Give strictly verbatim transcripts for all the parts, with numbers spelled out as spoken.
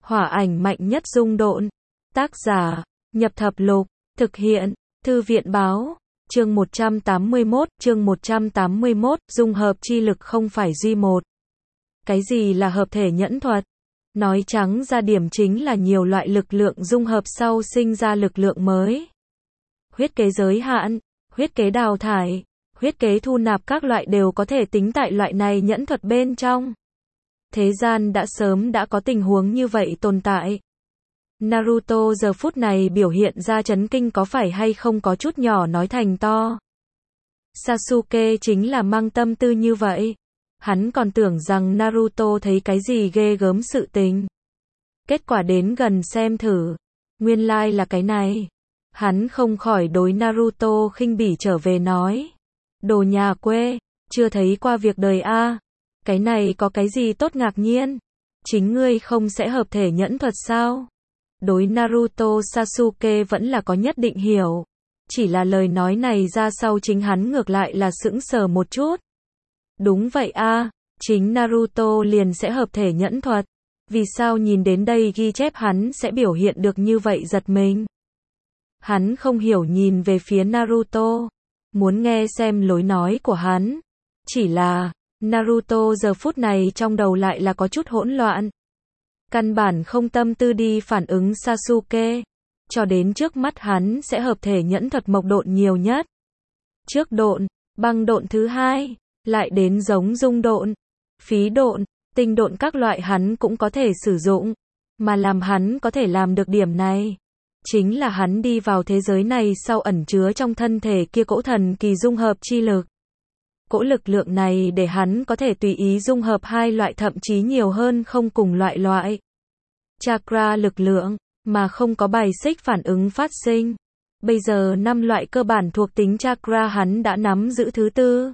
Hỏa ảnh mạnh nhất dung độn. Tác giả, Nhập Thập Lục. Thực hiện, Thư viện báo. Chương một trăm tám mươi mốt, chương một trăm tám mươi mốt, dung hợp chi lực không phải duy một. Cái gì là hợp thể nhẫn thuật? Nói trắng ra điểm chính là nhiều loại lực lượng dung hợp sau sinh ra lực lượng mới. Huyết kế giới hạn, huyết kế đào thải, huyết kế thu nạp các loại đều có thể tính tại loại này nhẫn thuật bên trong. Thế gian đã sớm đã có tình huống như vậy tồn tại. Naruto giờ phút này biểu hiện ra chấn kinh có phải hay không có chút nhỏ nói thành to. Sasuke chính là mang tâm tư như vậy. Hắn còn tưởng rằng Naruto thấy cái gì ghê gớm sự tình. Kết quả đến gần xem thử. Nguyên lai là cái này. Hắn không khỏi đối Naruto khinh bỉ trở về nói. Đồ nhà quê, chưa thấy qua việc đời a. Cái này có cái gì tốt ngạc nhiên? Chính ngươi không sẽ hợp thể nhẫn thuật sao? Đối Naruto Sasuke vẫn là có nhất định hiểu. Chỉ là lời nói này ra sau chính hắn ngược lại là sững sờ một chút. Đúng vậy a, chính Naruto liền sẽ hợp thể nhẫn thuật. Vì sao nhìn đến đây ghi chép hắn sẽ biểu hiện được như vậy giật mình? Hắn không hiểu nhìn về phía Naruto. Muốn nghe xem lối nói của hắn. Chỉ là, Naruto giờ phút này trong đầu lại là có chút hỗn loạn. Căn bản không tâm tư đi phản ứng Sasuke. Cho đến trước mắt hắn sẽ hợp thể nhẫn thuật mộc độn nhiều nhất. Trước độn, băng độn thứ hai, lại đến giống dung độn, phí độn, tinh độn các loại hắn cũng có thể sử dụng. Mà làm hắn có thể làm được điểm này. Chính là hắn đi vào thế giới này sau ẩn chứa trong thân thể kia cỗ thần kỳ dung hợp chi lực. Cỗ lực lượng này để hắn có thể tùy ý dung hợp hai loại thậm chí nhiều hơn không cùng loại loại. Chakra lực lượng, mà không có bài xích phản ứng phát sinh. Bây giờ năm loại cơ bản thuộc tính chakra hắn đã nắm giữ thứ tư.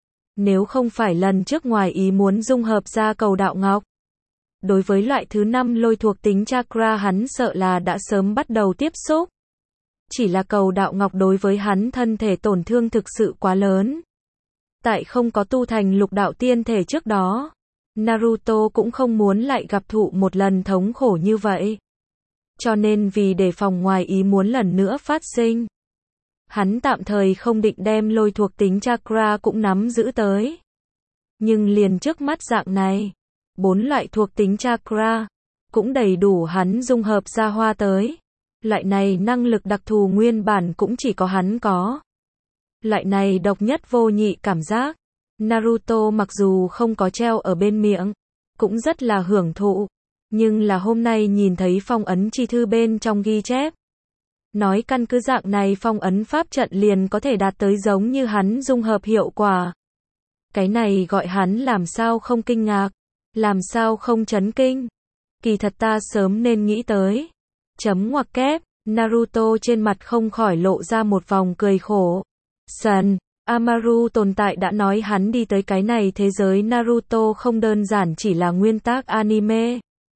Nếu không phải lần trước ngoài ý muốn dung hợp ra cầu đạo ngọc. Đối với loại thứ năm lôi thuộc tính chakra hắn sợ là đã sớm bắt đầu tiếp xúc. Chỉ là cầu đạo ngọc đối với hắn thân thể tổn thương thực sự quá lớn. Tại không có tu thành lục đạo tiên thể trước đó, Naruto cũng không muốn lại gặp thụ một lần thống khổ như vậy. Cho nên vì đề phòng ngoài ý muốn lần nữa phát sinh, hắn tạm thời không định đem lôi thuộc tính chakra cũng nắm giữ tới. Nhưng liền trước mắt dạng này, bốn loại thuộc tính chakra cũng đầy đủ hắn dung hợp ra hoa tới. Loại này năng lực đặc thù nguyên bản cũng chỉ có hắn có. Loại này độc nhất vô nhị cảm giác, Naruto mặc dù không có treo ở bên miệng, cũng rất là hưởng thụ, nhưng là hôm nay nhìn thấy phong ấn chi thư bên trong ghi chép. Nói căn cứ dạng này phong ấn pháp trận liền có thể đạt tới giống như hắn dung hợp hiệu quả. Cái này gọi hắn làm sao không kinh ngạc, làm sao không chấn kinh. Kỳ thật ta sớm nên nghĩ tới. Chấm ngoặc kép, Naruto trên mặt không khỏi lộ ra một vòng cười khổ. Sần, Amaru tồn tại đã nói hắn đi tới cái này thế giới Naruto không đơn giản chỉ là nguyên tác anime.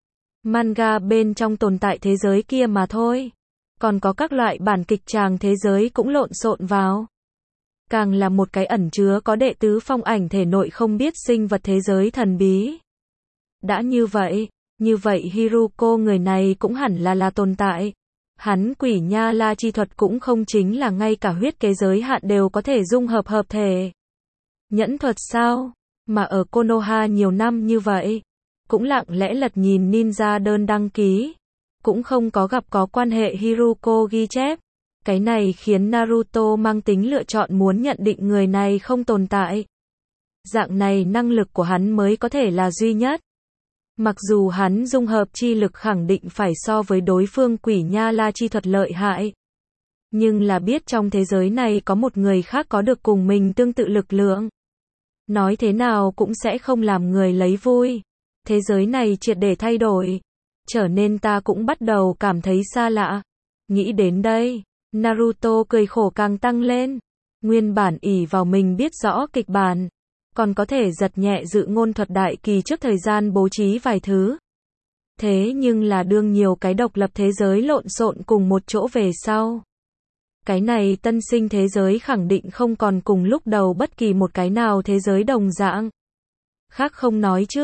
Manga bên trong tồn tại thế giới kia mà thôi. Còn có các loại bản kịch tràng thế giới cũng lộn xộn vào. Càng là một cái ẩn chứa có đệ tứ phong ảnh thể nội không biết sinh vật thế giới thần bí. Đã như vậy, như vậy Hiruko người này cũng hẳn là là tồn tại. Hắn quỷ nha la chi thuật cũng không chính là ngay cả huyết kế giới hạn đều có thể dung hợp hợp thể. Nhẫn thuật sao? Mà ở Konoha nhiều năm như vậy, cũng lặng lẽ lật nhìn ninja đơn đăng ký, cũng không có gặp có quan hệ Hiruko ghi chép. Cái này khiến Naruto mang tính lựa chọn muốn nhận định người này không tồn tại. Dạng này năng lực của hắn mới có thể là duy nhất. Mặc dù hắn dung hợp chi lực khẳng định phải so với đối phương quỷ nha la chi thuật lợi hại. Nhưng là biết trong thế giới này có một người khác có được cùng mình tương tự lực lượng. Nói thế nào cũng sẽ không làm người lấy vui. Thế giới này triệt để thay đổi. Trở nên ta cũng bắt đầu cảm thấy xa lạ. Nghĩ đến đây, Naruto cười khổ càng tăng lên. Nguyên bản ỷ vào mình biết rõ kịch bản. Còn có thể giật nhẹ dự ngôn thuật đại kỳ trước thời gian bố trí vài thứ. Thế nhưng là đương nhiều cái độc lập thế giới lộn xộn cùng một chỗ về sau. Cái này tân sinh thế giới khẳng định không còn cùng lúc đầu bất kỳ một cái nào thế giới đồng dạng. Khác không nói trước,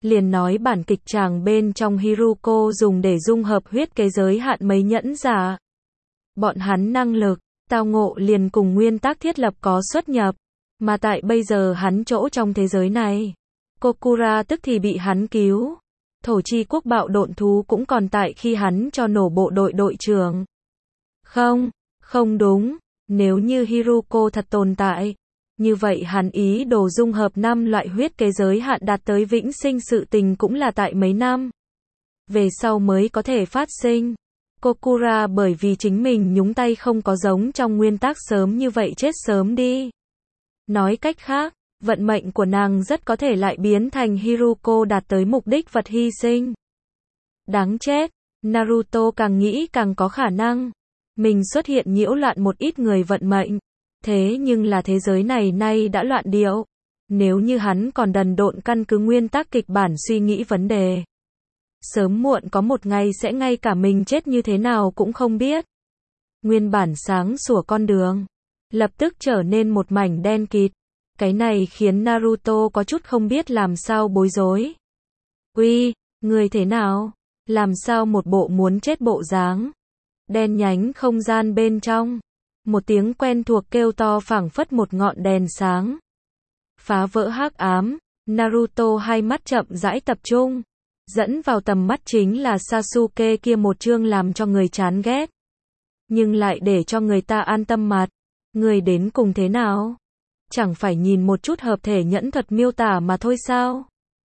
liền nói bản kịch tràng bên trong Hiruko dùng để dung hợp huyết kế giới hạn mấy nhẫn giả. Bọn hắn năng lực, tao ngộ liền cùng nguyên tắc thiết lập có xuất nhập, mà tại bây giờ hắn chỗ trong thế giới này. Kokura tức thì bị hắn cứu. Thổ chi quốc bạo độn thú cũng còn tại khi hắn cho nổ bộ đội đội trưởng. Không, không đúng, nếu như Hiruko thật tồn tại, như vậy hắn ý đồ dung hợp năm loại huyết kế giới hạn đạt tới vĩnh sinh sự tình cũng là tại mấy năm về sau mới có thể phát sinh. Kokura bởi vì chính mình nhúng tay không có giống trong nguyên tắc sớm như vậy chết sớm đi. Nói cách khác, vận mệnh của nàng rất có thể lại biến thành Hiruko đạt tới mục đích vật hy sinh. Đáng chết, Naruto càng nghĩ càng có khả năng. Mình xuất hiện nhiễu loạn một ít người vận mệnh. Thế nhưng là thế giới này nay đã loạn điệu. Nếu như hắn còn đần độn căn cứ nguyên tắc kịch bản suy nghĩ vấn đề, sớm muộn có một ngày sẽ ngay cả mình chết như thế nào cũng không biết. Nguyên bản sáng sủa con đường, lập tức trở nên một mảnh đen kịt. Cái này khiến Naruto có chút không biết làm sao bối rối. Uy, người thế nào? Làm sao một bộ muốn chết bộ dáng? Đen nhánh không gian bên trong. Một tiếng quen thuộc kêu to phảng phất một ngọn đèn sáng. Phá vỡ hắc ám, Naruto hai mắt chậm rãi tập trung. Dẫn vào tầm mắt chính là Sasuke kia một chương làm cho người chán ghét, nhưng lại để cho người ta an tâm mặt. Người đến cùng thế nào? Chẳng phải nhìn một chút hợp thể nhẫn thuật miêu tả mà thôi sao?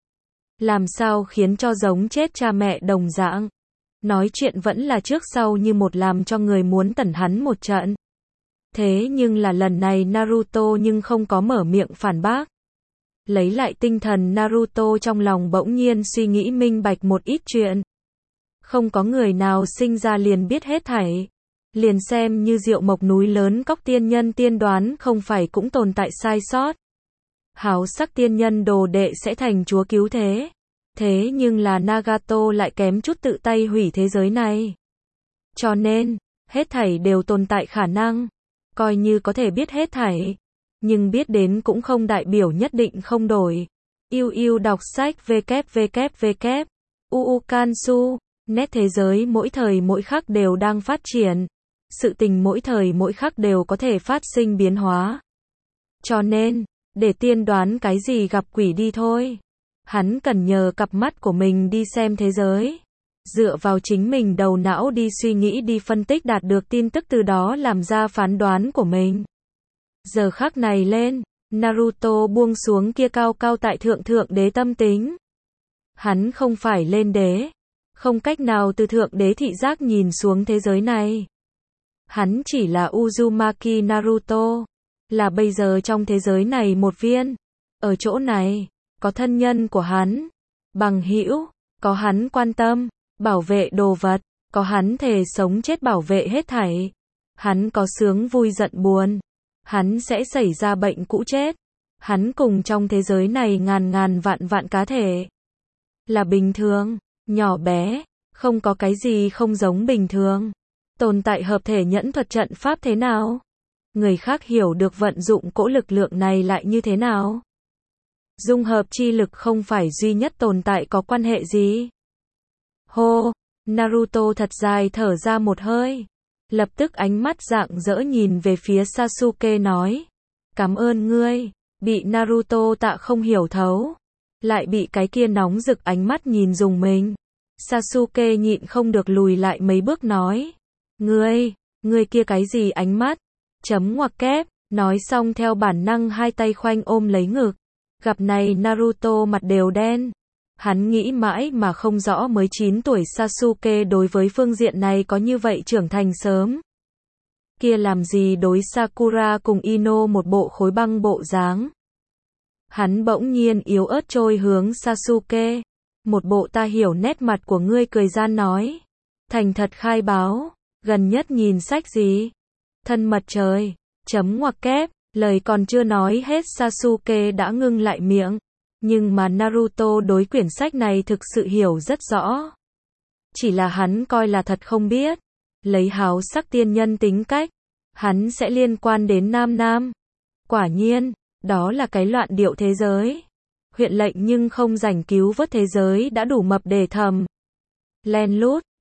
Làm sao khiến cho giống chết cha mẹ đồng dạng? Nói chuyện vẫn là trước sau như một làm cho người muốn tẩn hắn một trận. Thế nhưng là lần này Naruto nhưng không có mở miệng phản bác. Lấy lại tinh thần Naruto trong lòng bỗng nhiên suy nghĩ minh bạch một ít chuyện. Không có người nào sinh ra liền biết hết thảy. Liền xem như Diệu Mộc núi lớn cóc tiên nhân tiên đoán không phải cũng tồn tại sai sót. Háo sắc tiên nhân đồ đệ sẽ thành chúa cứu thế. Thế nhưng là Nagato lại kém chút tự tay hủy thế giới này. Cho nên, hết thảy đều tồn tại khả năng. Coi như có thể biết hết thảy, nhưng biết đến cũng không đại biểu nhất định không đổi. Yêu yêu đọc sách www. Uukansu, nét thế giới mỗi thời mỗi khắc đều đang phát triển. Sự tình mỗi thời mỗi khắc đều có thể phát sinh biến hóa. Cho nên, để tiên đoán cái gì gặp quỷ đi thôi. Hắn cần nhờ cặp mắt của mình đi xem thế giới. Dựa vào chính mình đầu não đi suy nghĩ đi phân tích đạt được tin tức từ đó làm ra phán đoán của mình. Giờ khắc này lên, Naruto buông xuống kia cao cao tại thượng thượng đế tâm tính. Hắn không phải lên đế. Không cách nào từ thượng đế thị giác nhìn xuống thế giới này. Hắn chỉ là Uzumaki Naruto. Là bây giờ trong thế giới này một viên. Ở chỗ này, có thân nhân của hắn. Bằng hữu, có hắn quan tâm, bảo vệ đồ vật, có hắn thề sống chết bảo vệ hết thảy. Hắn có sướng vui giận buồn. Hắn sẽ xảy ra bệnh cũ chết. Hắn cùng trong thế giới này ngàn ngàn vạn vạn cá thể. Là bình thường, nhỏ bé, không có cái gì không giống bình thường. Tồn tại hợp thể nhẫn thuật trận pháp thế nào? Người khác hiểu được vận dụng cỗ lực lượng này lại như thế nào? Dung hợp chi lực không phải duy nhất tồn tại có quan hệ gì? Hô, Naruto thật dài thở ra một hơi. Lập tức ánh mắt rạng rỡ nhìn về phía Sasuke nói. Cảm ơn ngươi. Bị Naruto tạ không hiểu thấu. Lại bị cái kia nóng rực ánh mắt nhìn dùng mình. Sasuke nhịn không được lùi lại mấy bước nói. Ngươi, ngươi kia cái gì ánh mắt? Chấm ngoặc kép. Nói xong theo bản năng hai tay khoanh ôm lấy ngực. Gặp này Naruto mặt đều đen. Hắn nghĩ mãi mà không rõ mới chín tuổi Sasuke đối với phương diện này có như vậy trưởng thành sớm. Kia làm gì đối Sakura cùng Ino một bộ khối băng bộ dáng. Hắn bỗng nhiên yếu ớt trôi hướng Sasuke. Một bộ ta hiểu nét mặt của ngươi cười gian nói. Thành thật khai báo, gần nhất nhìn sách gì? Thân mật trời, chấm ngoặc kép, lời còn chưa nói hết Sasuke đã ngưng lại miệng. Nhưng mà Naruto đối quyển sách này thực sự hiểu rất rõ. Chỉ là hắn coi là thật không biết. Lấy háo sắc tiên nhân tính cách, hắn sẽ liên quan đến Nam Nam. Quả nhiên, đó là cái loạn điệu thế giới. huyện lệnh nhưng không rảnh cứu vớt thế giới đã đủ mập để thầm. Len lút.